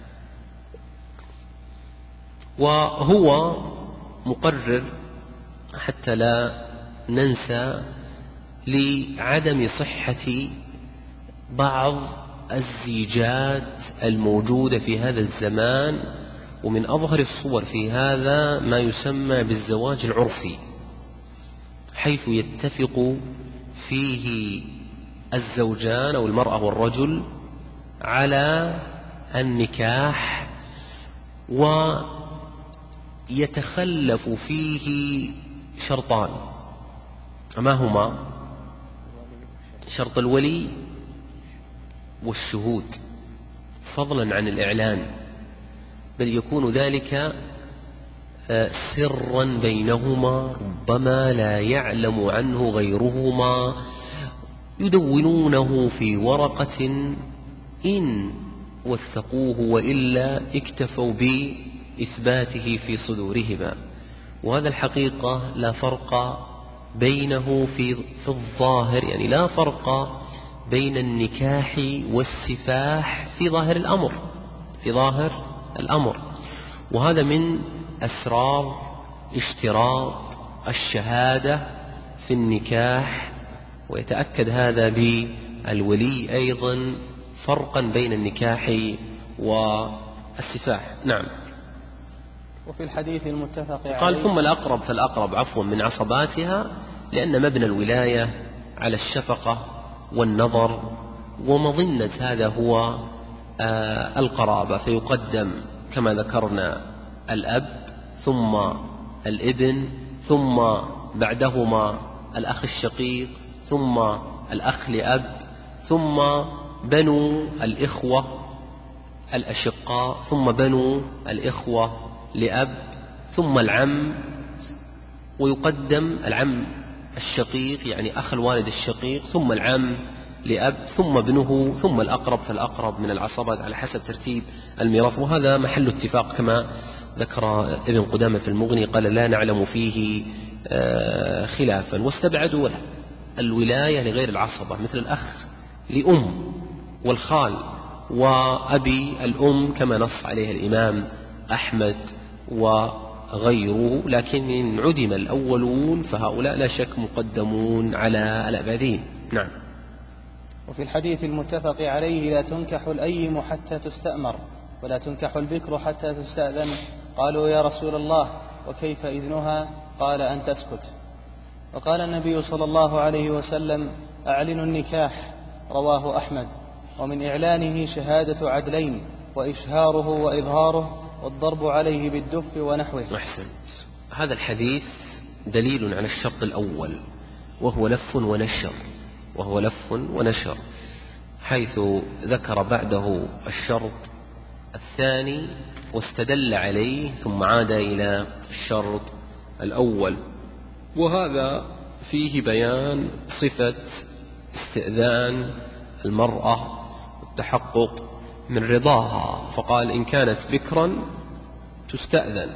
وهو مقرر حتى لا ننسى لعدم صحة بعض الزيجات الموجودة في هذا الزمان، ومن أظهر الصور في هذا ما يسمى بالزواج العرفي، حيث يتفق فيه الزوجان أو المرأة والرجل على النكاح، ويتخلف فيه شرطان، ما هما؟ شرط الولي والشهود، فضلا عن الإعلان. بل يكون ذلك سرا بينهما ربما لا يعلم عنه غيرهما، يدونونه في ورقة إن وثقوه وإلا اكتفوا بإثباته في صدورهما. وهذا الحقيقة لا فرق بينه في, في الظاهر، يعني لا فرق بين النكاح والسفاح في ظاهر الأمر في ظاهر الأمر وهذا من أسرار اشتراط الشهادة في النكاح. ويتأكد هذا بالولي أيضا فرقا بين النكاح والسفاح. نعم. وفي الحديث المتفق عليه قال ثم الأقرب فالأقرب عفوا من عصباتها، لأن مبنى الولاية على الشفقة والنظر، ومظنة هذا هو آه القرابة، فيقدم كما ذكرنا الأب ثم الابن ثم بعدهما الأخ الشقيق ثم الأخ لأب ثم بنو الإخوة الأشقاء ثم بنو الإخوة لأب ثم العم، ويقدم العم الشقيق يعني أخ الوالد الشقيق ثم العم لأب ثم ابنه ثم الأقرب فالأقرب من العصبات على حسب ترتيب الميراث. وهذا محل اتفاق كما ذكر ابن قدامة في المغني، قال لا نعلم فيه خلافا. واستبعدوا الولاية لغير العصبة مثل الأخ لأم والخال وأبي الأم كما نص عليه الإمام أحمد وغيره، لكن إن عدم الأولون فهؤلاء لا شك مقدمون على الأبدين. نعم. وفي الحديث المتفق عليه لا تنكح الأيم حتى تستأمر ولا تنكح البكر حتى تستأذن. قالوا يا رسول الله وكيف إذنها؟ قال أن تسكت. وقال النبي صلى الله عليه وسلم أعلنوا النكاح، رواه أحمد. ومن إعلانه شهادة عدلين وإشهاره وإظهاره والضرب عليه بالدف ونحوه. أحسنت. هذا الحديث دليل على الشرط الأول وهو لف ونشر وهو لف ونشر حيث ذكر بعده الشرط الثاني واستدل عليه ثم عاد إلى الشرط الأول، وهذا فيه بيان صفة استئذان المرأة والتحقق من رضاها، فقال إن كانت بكرا تستأذن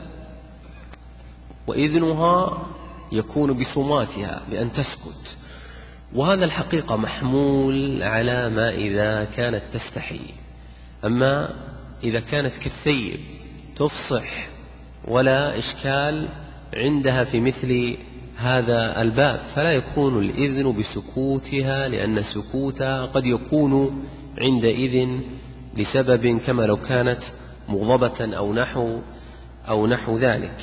وإذنها يكون بصماتها بأن تسكت. وهذا الحقيقة محمول على ما إذا كانت تستحي، أما إذا كانت كالثيب تفصح ولا إشكال عندها في مثل هذا الباب فلا يكون الإذن بسكوتها، لأن سكوتها قد يكون عندئذ لسبب كما لو كانت مغضبة أو نحو أو نحو ذلك.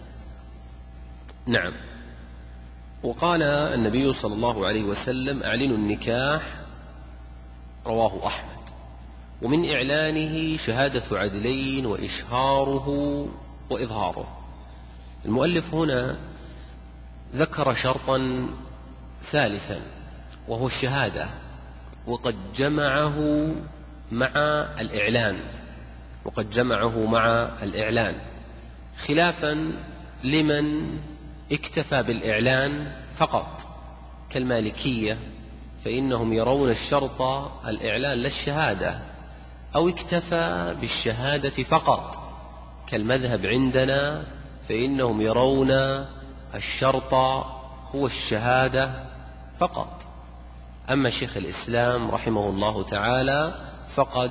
نعم. وقال النبي صلى الله عليه وسلم أعلنوا النكاح، رواه أحمد. ومن إعلانه شهادة عدلين وإشهاره وإظهاره. المؤلف هنا ذكر شرطا ثالثا وهو الشهادة، وقد جمعه مع الإعلان وقد جمعه مع الإعلان خلافا لمن اكتفى بالإعلان فقط كالمالكية، فإنهم يرون الشرط الإعلان للشهادة، أو اكتفى بالشهادة فقط كالمذهب عندنا، فإنهم يرون الشرط هو الشهادة فقط. أما شيخ الإسلام رحمه الله تعالى فقد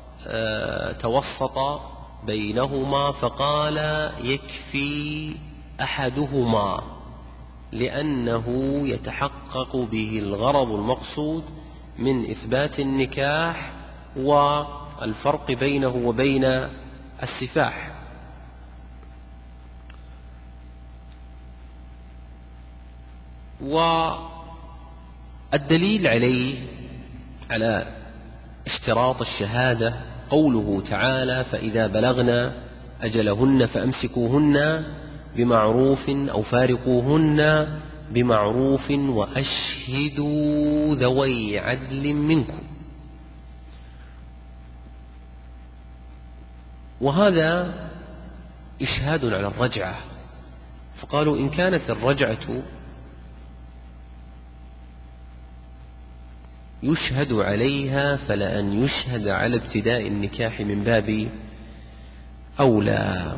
توسط بينهما فقال يكفي أحدهما لأنه يتحقق به الغرض المقصود من إثبات النكاح والفرق بينه وبين السفاح. والدليل عليه على اشتراط الشهادة قوله تعالى فإذا بلغنا أجلهن فأمسكوهن بمعروف أو فارقوهن بمعروف وأشهدوا ذوي عدل منكم. وهذا إشهاد على الرجعة. فقالوا إن كانت الرجعة يشهد عليها فلأن يشهد على ابتداء النكاح من باب أولى.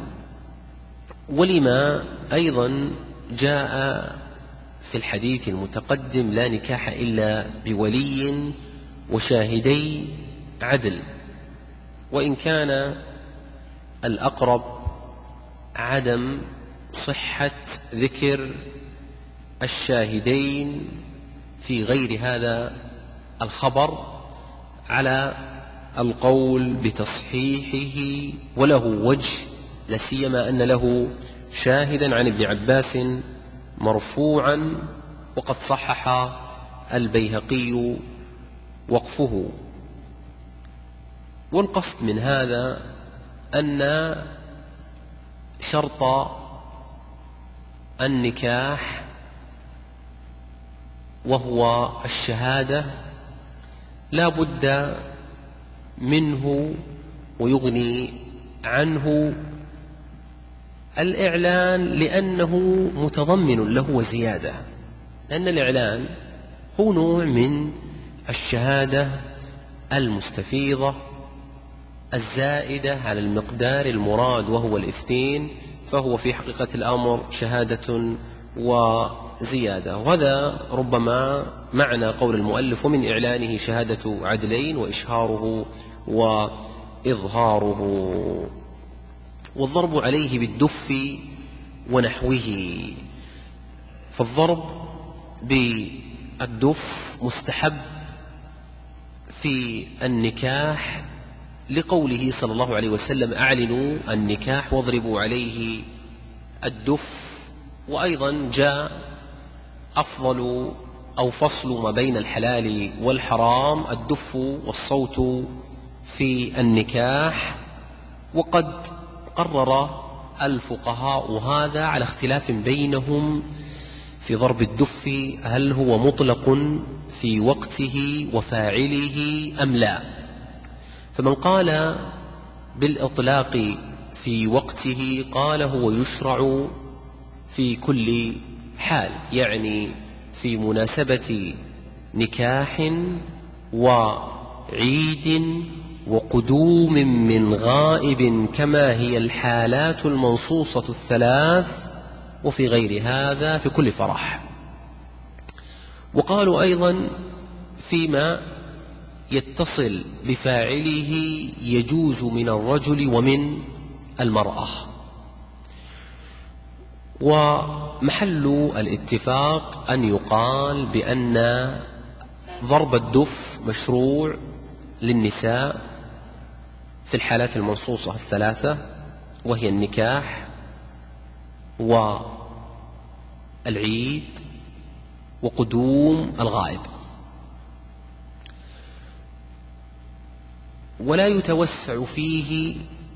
ولما أيضا جاء في الحديث المتقدم لا نكاح إلا بولي وشاهدي عدل، وإن كان الأقرب عدم صحة ذكر الشاهدين في غير هذا الخبر على القول بتصحيحه، وله وجه لا سيما أن له شاهدا عن ابن عباس مرفوعا، وقد صحح البيهقي وقفه. والقصد من هذا أن شرط النكاح وهو الشهادة لا بد منه، ويغني عنه الإعلان لأنه متضمن له وزيادة، لأن الإعلان هو نوع من الشهادة المستفيضة الزائدة على المقدار المراد وهو الاثنين، فهو في حقيقة الأمر شهادة وزيادة. وهذا ربما معنى قول المؤلف ومن إعلانه شهادة عدلين وإشهاره وإظهاره. والضرب عليه بالدف ونحوه، فالضرب بالدف مستحب في النكاح لقوله صلى الله عليه وسلم أعلنوا النكاح واضربوا عليه الدف. وأيضا جاء أفضل أو فصل ما بين الحلال والحرام الدف والصوت في النكاح، وقد قرر الفقهاء هذا على اختلاف بينهم في ضرب الدف، هل هو مطلق في وقته وفاعله أم لا. فمن قال بالإطلاق في وقته قال هو يشرع في كل حال، يعني في مناسبة نكاح وعيد وقدوم من غائب كما هي الحالات المنصوصة الثلاث، وفي غير هذا في كل فرح. وقالوا أيضا فيما يتصل بفاعله يجوز من الرجل ومن المرأة. ومحل الاتفاق أن يقال بأن ضرب الدف مشروع للنساء في الحالات المنصوصة الثلاثة، وهي النكاح والعيد وقدوم الغائب. ولا يتوسع فيه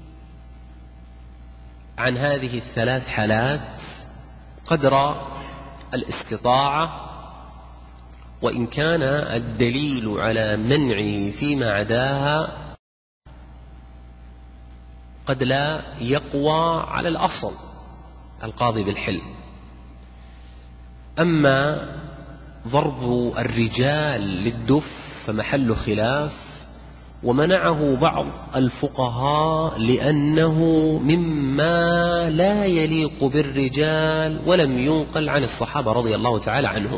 عن هذه الثلاث حالات قدر الاستطاعة، وإن كان الدليل على منعه فيما عداها قد لا يقوى على الأصل القاضي بالحل. أما ضرب الرجال للدف فمحل خلاف، ومنعه بعض الفقهاء لأنه مما لا يليق بالرجال ولم ينقل عن الصحابة رضي الله تعالى عنهم.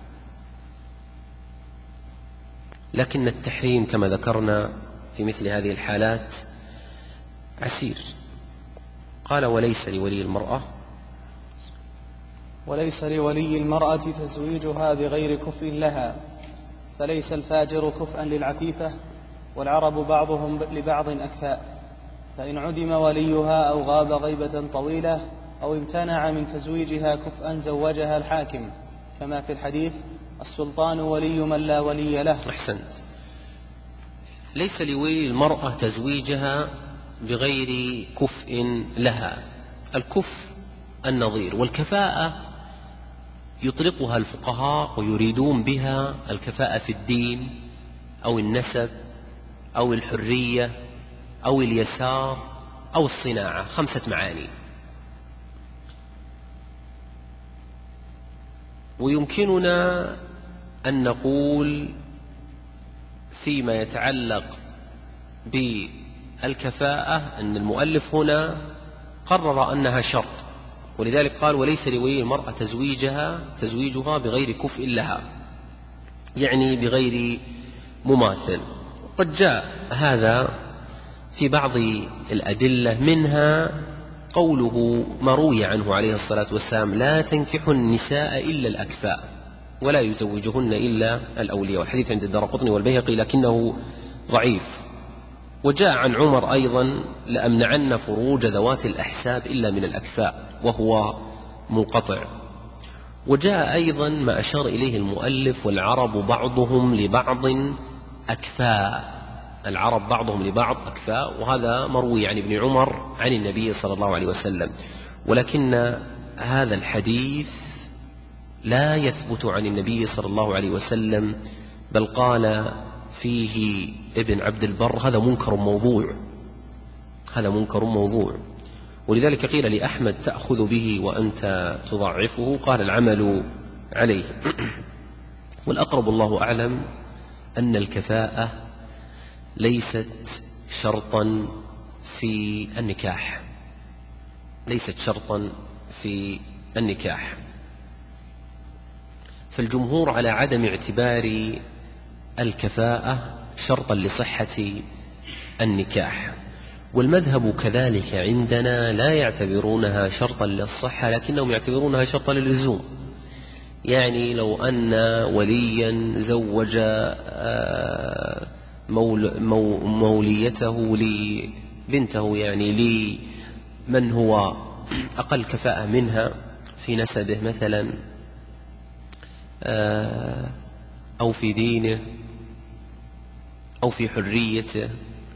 لكن التحريم كما ذكرنا في مثل هذه الحالات عسير. قال وليس لولي المرأة وليس لولي المرأة تزويجها بغير كفء لها، فليس الفاجر كفءا للعفيفة، والعرب بعضهم لبعض أكفاء، فإن عدم وليها أو غاب غيبة طويلة أو امتنع من تزويجها كفءا زوجها الحاكم، كما في الحديث السلطان ولي من لا ولي له. أحسنت. ليس لولي المرأة تزويجها بغير كفء لها. الكفء النظير، والكفاءة يطلقها الفقهاء ويريدون بها الكفاءة في الدين أو النسب أو الحرية أو اليسار أو الصناعة، خمسة معاني. ويمكننا أن نقول فيما يتعلق بالكفاءة أن المؤلف هنا قرر أنها شرط، ولذلك قال وليس لولي المرأة تزويجها تزويجها بغير كفء لها، يعني بغير مماثل. قد جاء هذا في بعض الأدلة، منها قوله ما روي عنه عليه الصلاة والسلام لا تنكح النساء إلا الأكفاء ولا يزوجهن إلا الأولياء، والحديث عند الدارقطني والبيهقي لكنه ضعيف. وجاء عن عمر أيضا لأمنعن فروج ذوات الأحساب إلا من الأكفاء، وهو منقطع. وجاء أيضا ما أشار إليه المؤلف والعرب بعضهم لبعض أكفاء، العرب بعضهم لبعض أكفاء، وهذا مروي عن ابن عمر عن النبي صلى الله عليه وسلم. ولكن هذا الحديث لا يثبت عن النبي صلى الله عليه وسلم، بل قال فيه ابن عبد البر هذا منكر موضوع، هذا منكر موضوع. ولذلك قيل لأحمد تأخذ به وأنت تضعفه، قال العمل عليه. والأقرب الله أعلم أن الكفاءة ليست شرطا في النكاح، ليست شرطا في النكاح، فالجمهور على عدم اعتبار الكفاءة شرطا لصحة النكاح. والمذهب كذلك عندنا لا يعتبرونها شرطا للصحة، لكنهم يعتبرونها شرطا للزوم. يعني لو أن وليا زوج مول موليته لبنته، يعني لمن هو أقل كفاءة منها في نسبه مثلا أو في دينه أو في حريته،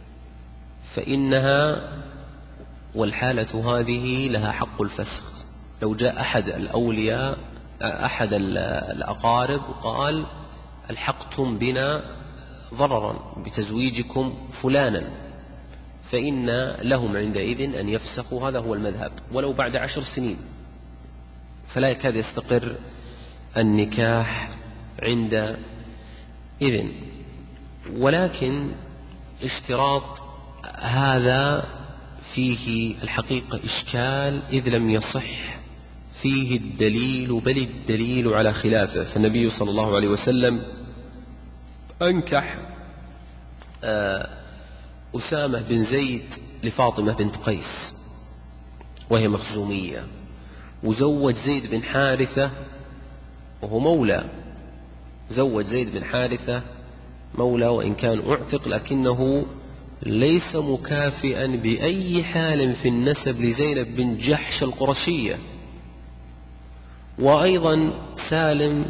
فإنها والحالة هذه لها حق الفسخ. لو جاء أحد الأولياء أحد الأقارب وقال ألحقتم بنا ضررا بتزويجكم فلانا، فإن لهم عندئذ أن يفسخوا. هذا هو المذهب، ولو بعد عشر سنين، فلا يكاد يستقر النكاح عند إذن. ولكن اشتراط هذا فيه الحقيقة إشكال، إذ لم يصح فيه الدليل، بل الدليل على خلافه. فالنبي صلى الله عليه وسلم أنكح أسامة بن زيد لفاطمة بنت قيس وهي مخزومية، وزوج زيد بن حارثة وهو مولى، زوج زيد بن حارثة مولى وإن كان أعتق، لكنه ليس مكافئا بأي حال في النسب لزينب بن جحش القرشية. وأيضا سالم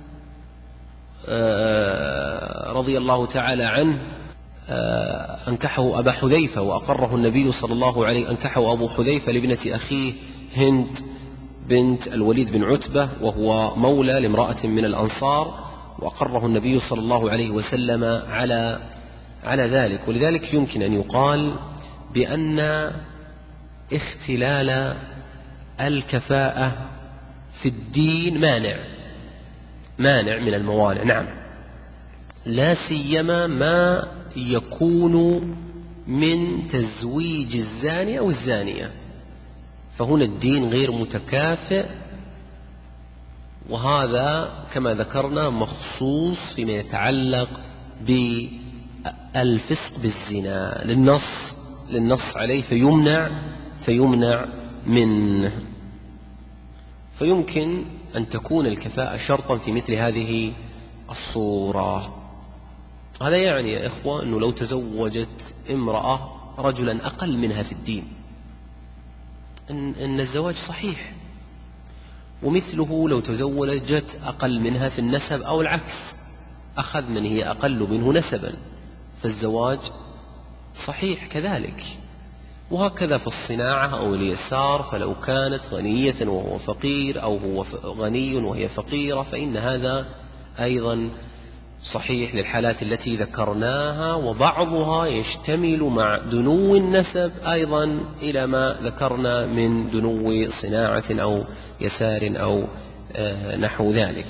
رضي الله تعالى عنه أنكحه أبا حذيفة وأقره النبي صلى الله عليه، أنكحه أبو حذيفة لابنة أخيه هند بنت الوليد بن عتبة وهو مولى لامرأة من الأنصار، وأقره النبي صلى الله عليه وسلم على على ذلك. ولذلك يمكن أن يقال بأن اختلال الكفاءة في الدين مانع مانع من الموانع، نعم، لا سيما ما يكون من تزويج الزاني أو الزانية، فهنا الدين غير متكافئ، وهذا كما ذكرنا مخصوص فيما يتعلق بالفسق بالزنا للنص للنص عليه، فيمنع فيمنع منه. فيمكن أن تكون الكفاءة شرطا في مثل هذه الصورة. هذا يعني يا إخوة أنه لو تزوجت امرأة رجلا أقل منها في الدين إن, إن الزواج صحيح، ومثله لو تزوجت أقل منها في النسب أو العكس، أخذ من هي أقل منه نسبا، فالزواج صحيح كذلك. وهكذا في الصناعة أو اليسار، فلو كانت غنية وهو فقير أو هو غني وهي فقيرة، فإن هذا أيضا صحيح للحالات التي ذكرناها، وبعضها يشتمل مع دنو النسب أيضا إلى ما ذكرنا من دنو صناعة أو يسار أو نحو ذلك.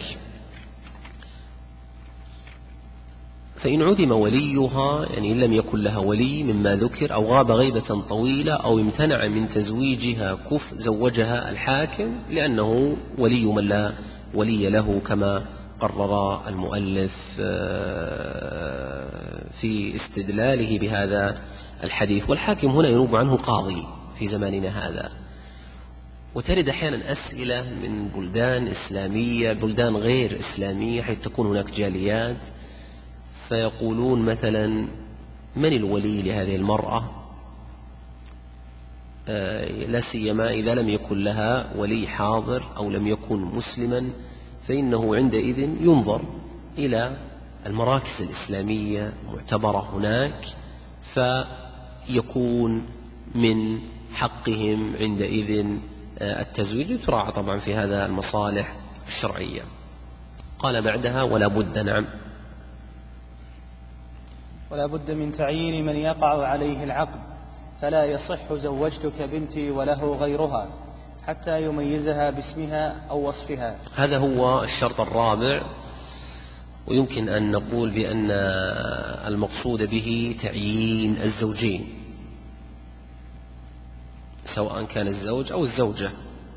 فإن عدم وليها، يعني إن لم يكن لها ولي مما ذكر، أو غاب غيبة طويلة، أو امتنع من تزويجها كف زوجها الحاكم لأنه ولي من لا ولي له، كما قرر المؤلف في استدلاله بهذا الحديث. والحاكم هنا ينوب عنه القاضي في زماننا هذا. وترد أحيانا أسئلة من بلدان إسلامية، بلدان غير إسلامية، حيث تكون هناك جاليات، فيقولون مثلا: من الولي لهذه المرأة؟ لا سيما إذا لم يكن لها ولي حاضر أو لم يكن مسلما، فإنه عندئذ ينظر إلى المراكز الإسلامية معتبرة هناك، فيكون من حقهم عندئذ التزويج، يتراعى طبعا في هذا المصالح الشرعية. قال بعدها: ولا بد. نعم. ولا بد من تعيين من يقع عليه العقد، فلا يصح زوجتك بنتي وله غيرها حتى يميزها باسمها أو وصفها. هذا هو الشرط الرابع، ويمكن أن نقول بأن المقصود به تعيين الزوجين، سواء كان الزوج أو الزوجة،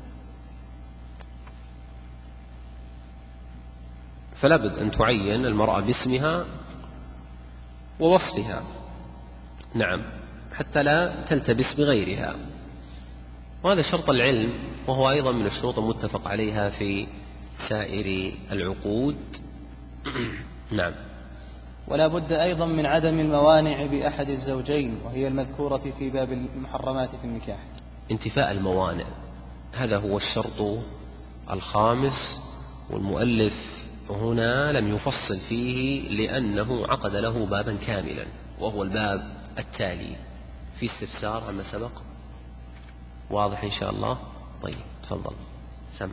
فلا بد أن تعين المرأة باسمها ووصفها، نعم، حتى لا تلتبس بغيرها. وهذا شرط العلم، وهو أيضا من الشروط المتفق عليها في سائر العقود. نعم. ولا بد أيضا من عدم الموانع بأحد الزوجين، وهي المذكورة في باب المحرمات في النكاح. انتفاء الموانع، هذا هو الشرط الخامس، والمؤلف هنا لم يفصل فيه لأنه عقد له بابا كاملا، وهو الباب التالي. في استفسار عما سبق؟ واضح إن شاء الله؟ طيب تفضل سم.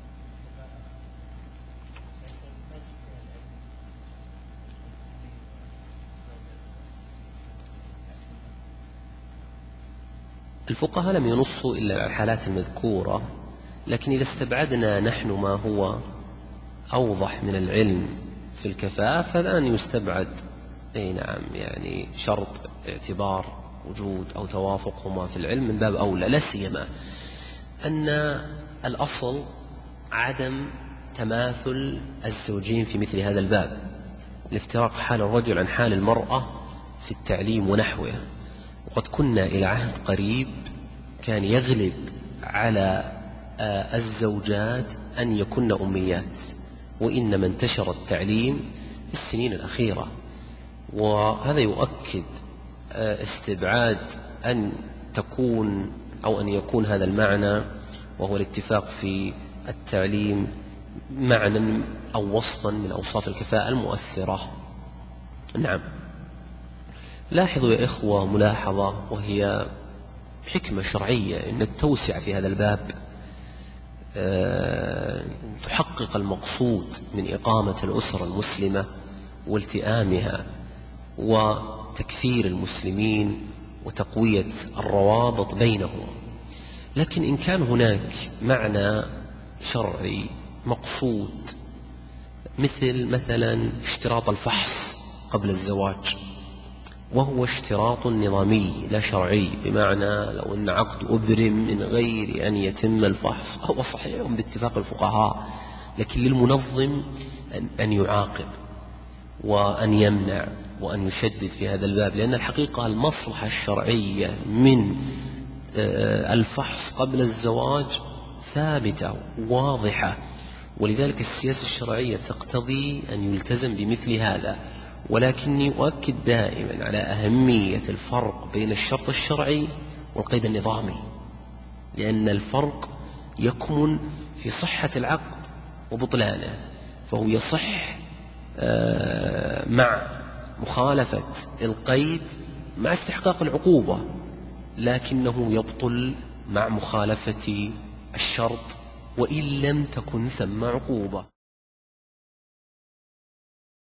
الفقهاء لم ينصوا إلا على الحالات المذكورة، لكن إذا استبعدنا نحن ما هو أوضح من العلم في الكفاءة، فالآن يستبعد أي نعم يعني شرط اعتبار وجود أو توافقهما في العلم من باب أولى، لا سيما أن الأصل عدم تماثل الزوجين في مثل هذا الباب، لافتراق حال الرجل عن حال المرأة في التعليم ونحوه. وقد كنا إلى عهد قريب كان يغلب على الزوجات أن يكن أميات، وإنما انتشر التعليم في السنين الأخيرة، وهذا يؤكد استبعاد أن تكون أو أن يكون هذا المعنى، وهو الاتفاق في التعليم، معنى أو وصفا من أوصاف الكفاءة المؤثرة. نعم. لاحظوا يا إخوة ملاحظة، وهي حكمة شرعية، أن التوسع في هذا الباب أه تحقق المقصود من إقامة الأسرة المسلمة والتئامها وتكثير المسلمين وتقوية الروابط بينهم. لكن إن كان هناك معنى شرعي مقصود، مثل مثلا اشتراط الفحص قبل الزواج، وهو اشتراط نظامي لا شرعي، بمعنى لو أن عقد أبرم من غير أن يتم الفحص هو صحيح باتفاق الفقهاء، لكن للمنظم أن يعاقب وأن يمنع وأن يشدد في هذا الباب، لأن الحقيقة المصلحة الشرعية من الفحص قبل الزواج ثابتة واضحة، ولذلك السياسة الشرعية تقتضي أن يلتزم بمثل هذا. ولكني أؤكد دائما على أهمية الفرق بين الشرط الشرعي والقيد النظامي، لأن الفرق يكمن في صحة العقد وبطلانه، فهو يصح مع مخالفة القيد مع استحقاق العقوبة، لكنه يبطل مع مخالفة الشرط وإن لم تكن ثم عقوبة.